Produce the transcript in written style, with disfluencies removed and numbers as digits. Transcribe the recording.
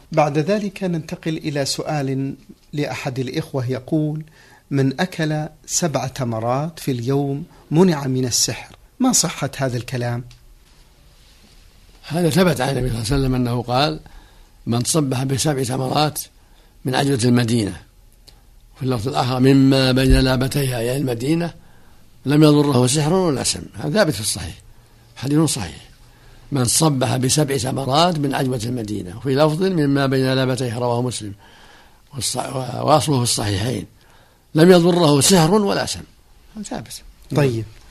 بعد ذلك ننتقل إلى سؤال لأحد الإخوة يقول: من أكل 7 تمرات في اليوم منع من السحر، ما صحة هذا الكلام؟ هذا ثبت عن النبي صلى الله عليه وسلم أنه قال: من تصبح ب7 تمرات من عجوة المدينة، في اللفظ الآخر مما بين لابتيها أي المدينة، لم يضره سحر ولا سم. هذا ثابت في الصحيح، حديث صحيح. من صبح ب7 تمرات من عجوة المدينة، وفي لفظ مما بين لابتيها، رواه مسلم واصله في الصحيحين، لم يضره سحر ولا سم. ثابت. طيب،